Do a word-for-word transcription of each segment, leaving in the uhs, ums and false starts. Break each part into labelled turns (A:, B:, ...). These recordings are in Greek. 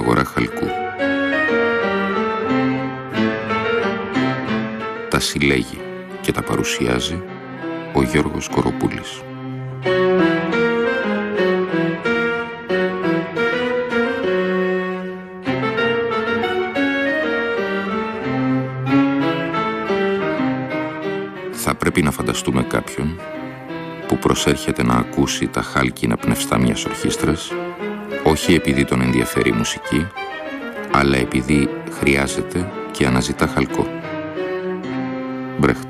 A: αγορά χαλκού. Τα συλλέγει και τα παρουσιάζει ο Γιώργος Κοροπούλης. Θα πρέπει να φανταστούμε κάποιον που προσέρχεται να ακούσει τα χάλκινα πνευστά μιας ορχήστρας, όχι επειδή τον ενδιαφέρει η μουσική, αλλά επειδή χρειάζεται και αναζητά χαλκό. Μπρέχτ.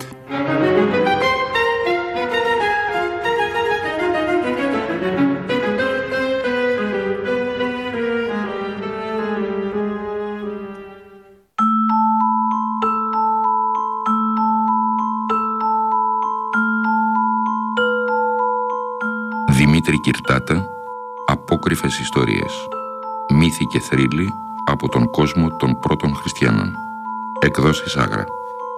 A: Δημήτρη Κυρτάτα, Απόκρυφες ιστορίες. Μύθοι και θρύλοι από τον κόσμο των πρώτων χριστιανών. Εκδόσεις Άγρα.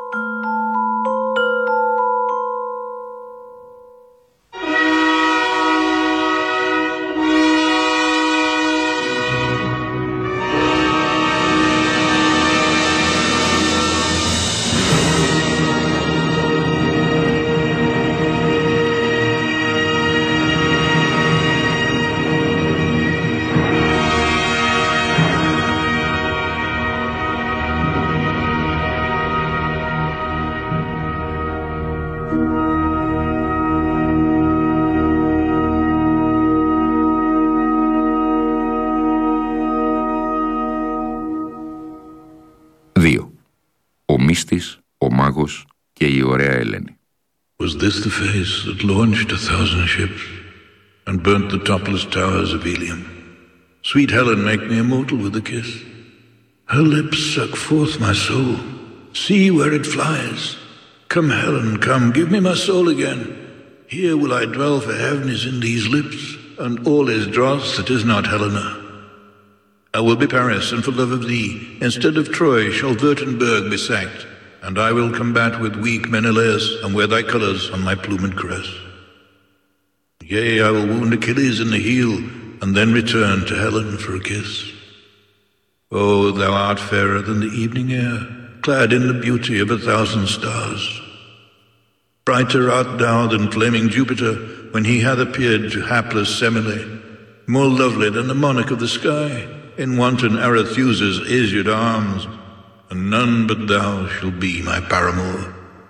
A: δύο. Ο μύστης, ο μάγος και η ωραία Ελένη.
B: Was this the face that launched a thousand ships and burnt the topless towers of Ilium? Sweet Helen, make me immortal with a kiss. Her lips suck forth my soul. See where it flies. Come, Helen, come, give me my soul again. Here will I dwell, for heaven is in these lips, and all is dross that is not Helena. I will be Paris, and for love of thee, instead of Troy shall Württemberg be sacked, and I will combat with weak Menelaus, and wear thy colours on my plumed crest. Yea, I will wound Achilles in the heel, and then return to Helen for a kiss. Oh, thou art fairer than the evening air, clad in the beauty of a thousand stars. Brighter art thou than flaming Jupiter, when he hath appeared to hapless Semele, more lovely than the monarch of the sky, in wanton Arethusa's azur'd arms, and none but thou shall be my paramour.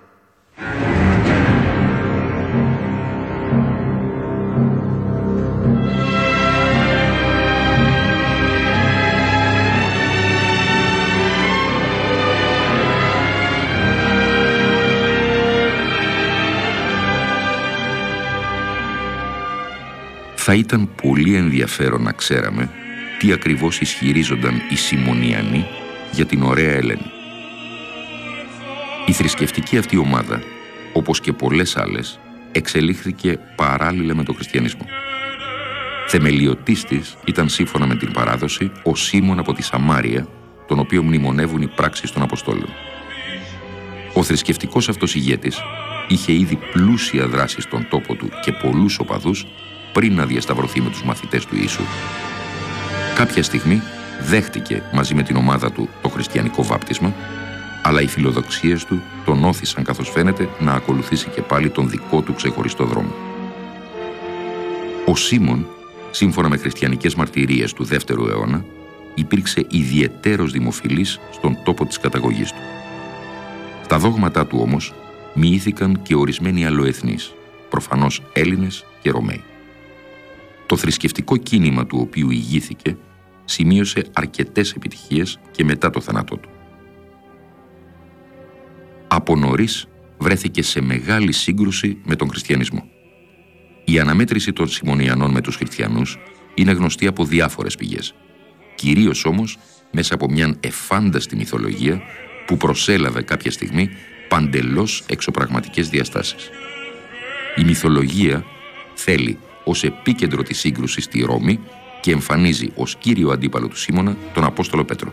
A: Θα ήταν πολύ ενδιαφέρον να ξέραμε τι ακριβώς ισχυρίζονταν οι Σιμωνιανοί για την ωραία Ελένη. Η θρησκευτική αυτή ομάδα, όπως και πολλές άλλες, εξελίχθηκε παράλληλα με τον χριστιανισμό. Θεμελιωτής της ήταν, σύμφωνα με την παράδοση, ο Σίμων από τη Σαμάρια, τον οποίο μνημονεύουν οι πράξεις των Αποστόλων. Ο θρησκευτικός αυτός ηγέτης είχε ήδη πλούσια δράση στον τόπο του και πολλούς οπαδούς πριν να διασταυρωθεί με τους μαθητές του Ιησού. Κάποια στιγμή δέχτηκε μαζί με την ομάδα του το χριστιανικό βάπτισμα, αλλά οι φιλοδοξίες του τον όθησαν, καθώς φαίνεται, να ακολουθήσει και πάλι τον δικό του ξεχωριστό δρόμο. Ο Σίμων, σύμφωνα με χριστιανικές μαρτυρίες του δεύτερου αιώνα, υπήρξε ιδιαιτέρως δημοφιλής στον τόπο της καταγωγής του. Τα δόγματά του όμως μοιήθηκαν και ορισμένοι αλλοεθνείς, προφανώς Έλληνες και Ρωμαίοι. Το θρησκευτικό κίνημα του οποίου ηγήθηκε σημείωσε αρκετές επιτυχίες και μετά το θάνατό του. Από νωρίς βρέθηκε σε μεγάλη σύγκρουση με τον χριστιανισμό. Η αναμέτρηση των Σιμωνιανών με τους χριστιανούς είναι γνωστή από διάφορες πηγές, κυρίως όμως μέσα από μια εφάνταστη μυθολογία που προσέλαβε κάποια στιγμή παντελώς εξωπραγματικές διαστάσεις. Η μυθολογία θέλει ως επίκεντρο της σύγκρουσης στη Ρώμη και εμφανίζει ως κύριο αντίπαλο του Σίμωνα τον Απόστολο Πέτρο.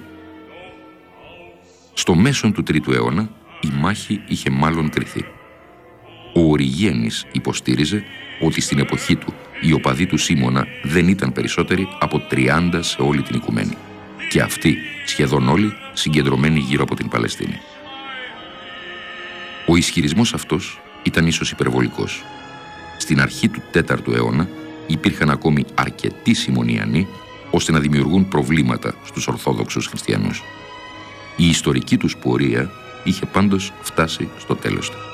A: Στο μέσον του τρίτου αιώνα η μάχη είχε μάλλον κρυθεί. Ο Οριγένης υποστήριζε ότι στην εποχή του οι οπαδοί του Σίμωνα δεν ήταν περισσότεροι από τριάντα σε όλη την οικουμένη και αυτοί σχεδόν όλοι συγκεντρωμένοι γύρω από την Παλαιστίνη. Ο ισχυρισμός αυτός ήταν ίσως υπερβολικός. Στην αρχή του τέταρτου αιώνα υπήρχαν ακόμη αρκετοί Σιμωνιανοί ώστε να δημιουργούν προβλήματα στους Ορθόδοξους χριστιανούς. Η ιστορική τους πορεία είχε πάντως φτάσει στο τέλος του.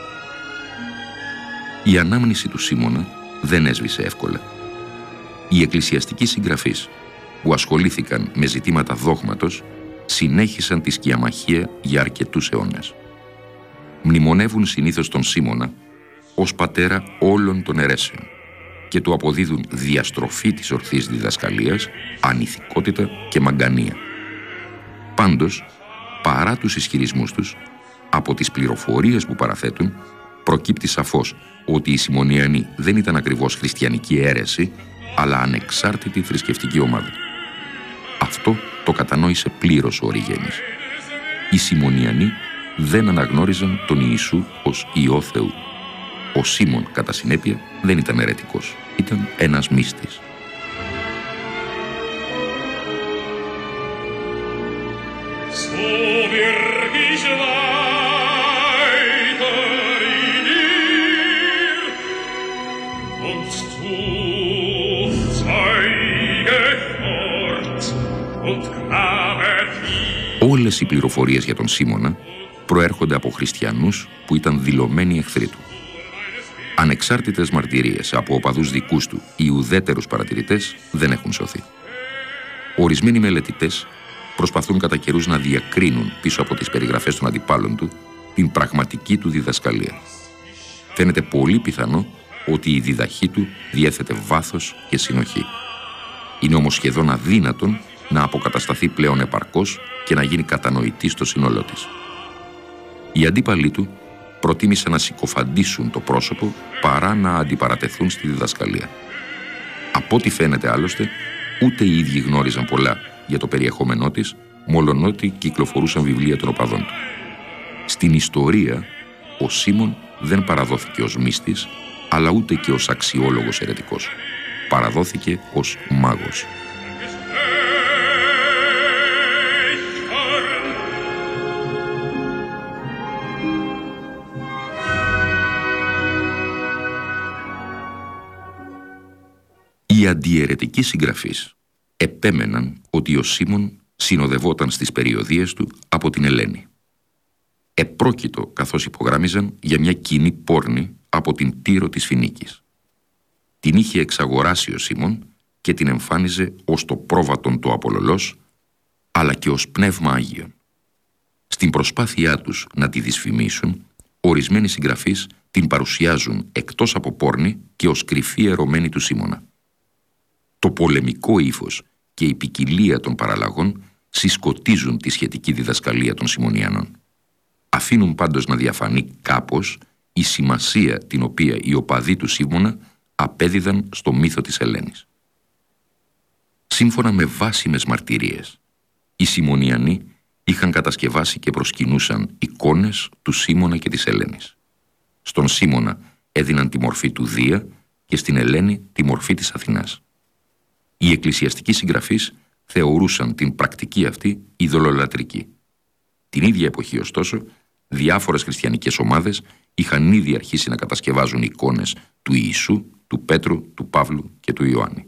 A: Η ανάμνηση του Σίμωνα δεν έσβησε εύκολα. Οι εκκλησιαστικοί συγγραφείς που ασχολήθηκαν με ζητήματα δόγματος συνέχισαν τη σκιαμαχία για αρκετούς αιώνες. Μνημονεύουν συνήθως τον Σίμωνα ως πατέρα όλων των αιρέσεων και του αποδίδουν διαστροφή της ορθής διδασκαλίας, ανηθικότητα και μαγκανία. Πάντως, παρά τους ισχυρισμούς τους, από τις πληροφορίες που παραθέτουν, προκύπτει σαφώς ότι οι Σιμωνιανοί δεν ήταν ακριβώς χριστιανική αίρεση, αλλά ανεξάρτητη θρησκευτική ομάδα. Αυτό το κατανόησε πλήρως ο Οριγένης. Οι Σιμωνιανοί δεν αναγνώριζαν τον Ιησού ως Υιό Θεού. Ο Σίμων, κατά συνέπεια, δεν ήταν αιρετικός. Ήταν ένας μύστης. Όλες οι πληροφορίες για τον Σίμωνα προέρχονται από χριστιανούς που ήταν δηλωμένοι εχθροί του. Ανεξάρτητες μαρτυρίες από οπαδούς δικούς του ή ουδέτερους παρατηρητές δεν έχουν σωθεί. Ορισμένοι μελετητές προσπαθούν κατά καιρούς να διακρίνουν πίσω από τις περιγραφές των αντιπάλων του την πραγματική του διδασκαλία. Φαίνεται πολύ πιθανό ότι η διδαχή του διέθετε βάθος και συνοχή. Είναι όμως σχεδόν αδύνατον να αποκατασταθεί πλέον επαρκώς και να γίνει κατανοητή στο σύνολό της. Οι αντίπαλοι του προτίμησαν να συκοφαντήσουν το πρόσωπο παρά να αντιπαρατεθούν στη διδασκαλία. Από ό,τι φαίνεται άλλωστε, ούτε οι ίδιοι γνώριζαν πολλά για το περιεχόμενό της, μόλον κυκλοφορούσαν βιβλία των οπαδών του. Στην ιστορία, ο Σίμων δεν παραδόθηκε ως μύστης, αλλά ούτε και ως αξιόλογος αιρετικός. Παραδόθηκε ως μάγος. Οι αντιαιρετικοί συγγραφείς επέμεναν ότι ο Σίμων συνοδευόταν στις περιοδίες του από την Ελένη. Επρόκειτο, καθώς υπογράμμιζαν, για μια κοινή πόρνη από την Τύρο της Φινίκης. Την είχε εξαγοράσει ο Σίμων και την εμφάνιζε ως το πρόβατον του Απολωλός, αλλά και ως πνεύμα Άγιον. Στην προσπάθειά τους να τη δυσφημίσουν, ορισμένοι συγγραφείς την παρουσιάζουν εκτός από πόρνη και ως κρυφή ερωμένη του Σίμωνα. Το πολεμικό ύφος και η ποικιλία των παραλλαγών συσκοτίζουν τη σχετική διδασκαλία των Σιμωνιανών. Αφήνουν πάντως να διαφανεί κάπως η σημασία την οποία οι οπαδοί του Σίμωνα απέδιδαν στο μύθο της Ελένης. Σύμφωνα με βάσιμες μαρτυρίες, οι Σιμωνιανοί είχαν κατασκευάσει και προσκυνούσαν εικόνες του Σίμωνα και της Ελένης. Στον Σίμωνα έδιναν τη μορφή του Δία και στην Ελένη τη μορφή της Αθηνάς. Οι εκκλησιαστικοί συγγραφείς θεωρούσαν την πρακτική αυτή ειδωλολατρική. Την ίδια εποχή, ωστόσο, διάφορες χριστιανικές ομάδες είχαν ήδη αρχίσει να κατασκευάζουν εικόνες του Ιησού, του Πέτρου, του Παύλου και του Ιωάννη.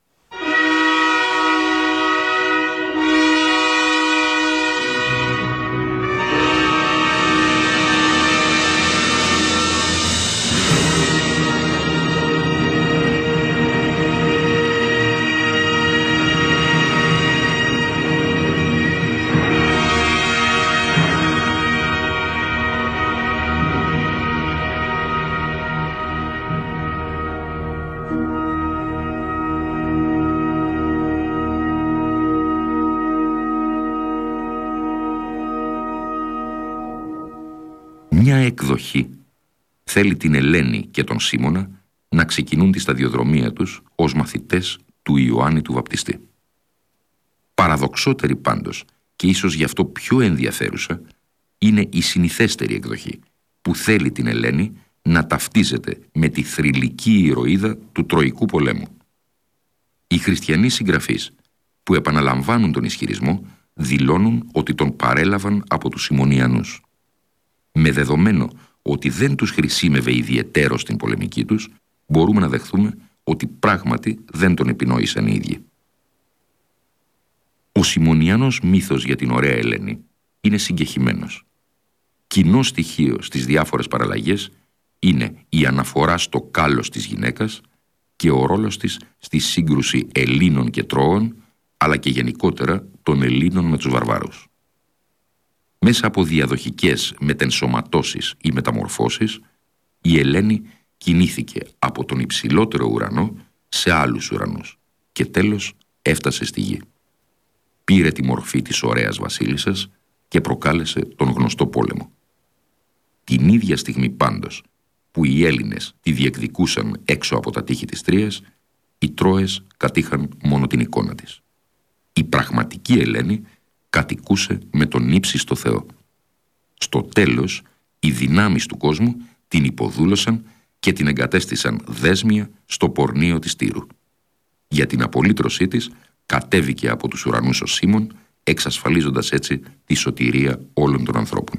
A: Μια εκδοχή θέλει την Ελένη και τον Σίμωνα να ξεκινούν τη σταδιοδρομία τους ως μαθητές του Ιωάννη του Βαπτιστή. Παραδοξότερη πάντως και ίσως γι' αυτό πιο ενδιαφέρουσα είναι η συνηθέστερη εκδοχή που θέλει την Ελένη να ταυτίζεται με τη θρυλική ηρωίδα του Τροϊκού πολέμου. Οι χριστιανοί συγγραφείς που επαναλαμβάνουν τον ισχυρισμό δηλώνουν ότι τον παρέλαβαν από τους Σιμωνιανούς. Με δεδομένο ότι δεν τους χρησίμευε ιδιαιτέρως στην πολεμική τους, μπορούμε να δεχθούμε ότι πράγματι δεν τον επινόησαν οι ίδιοι. Ο Σιμωνιανός μύθος για την ωραία Ελένη είναι συγκεχημένος. Κοινό στοιχείο στις διάφορες παραλλαγές είναι η αναφορά στο κάλος της γυναίκας και ο ρόλος της στη σύγκρουση Ελλήνων και Τρώων, αλλά και γενικότερα των Ελλήνων με τους βαρβάρους. Μέσα από διαδοχικές μετενσωματώσεις ή μεταμορφώσεις, η Ελένη κινήθηκε από τον υψηλότερο ουρανό σε άλλους ουρανούς και τέλος έφτασε στη γη. Πήρε τη μορφή της ωραίας βασίλισσας και προκάλεσε τον γνωστό πόλεμο. Την ίδια στιγμή πάντως που οι Έλληνες τη διεκδικούσαν έξω από τα τείχη της Τρίας, οι Τρώες κατήχαν μόνο την εικόνα της. Η πραγματική Ελένη κατοικούσε με τον ύψιστο Θεό. Στο τέλος, οι δυνάμεις του κόσμου την υποδούλωσαν και την εγκατέστησαν δέσμια στο πορνείο της Τύρου. Για την απολύτρωσή της κατέβηκε από τους ουρανούς ο Σίμων, εξασφαλίζοντας έτσι τη σωτηρία όλων των ανθρώπων.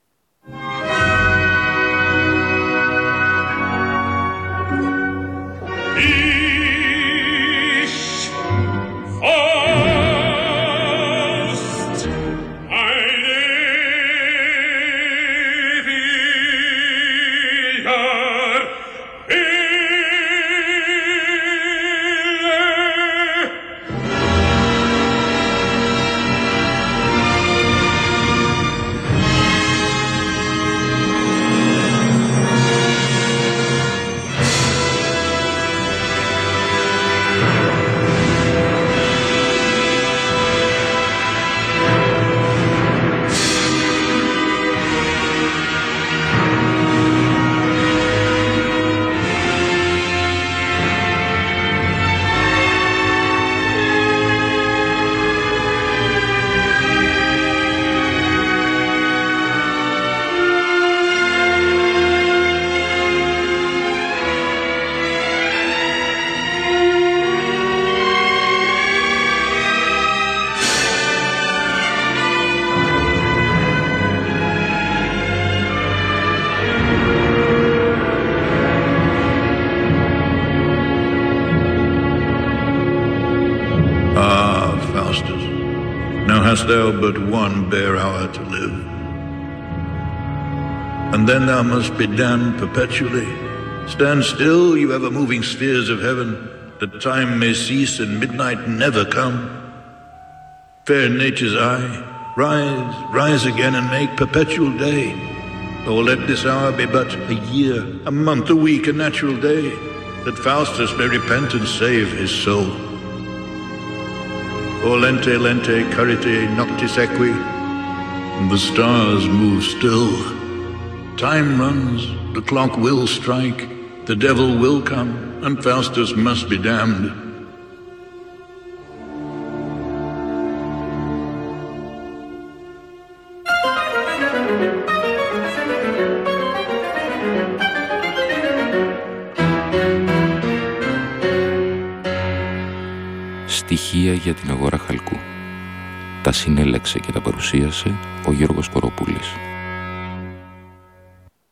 B: Hast thou but one bare hour to live, and then thou must be damned perpetually. Stand still, you ever-moving spheres of heaven, that time may cease and midnight never come. Fair nature's eye, rise, rise again and make perpetual day. Or let this hour be but a year, a month, a week, a natural day, that Faustus may repent and save his soul. O lente, lente, carite, noctis equi. The stars move still. Time runs, the clock will strike, the devil will come, and Faustus must be damned.
A: Στοιχεία για την αγορά χαλκού. Τα συνέλεξε και τα παρουσίασε ο Γιώργος Κοροπούλης.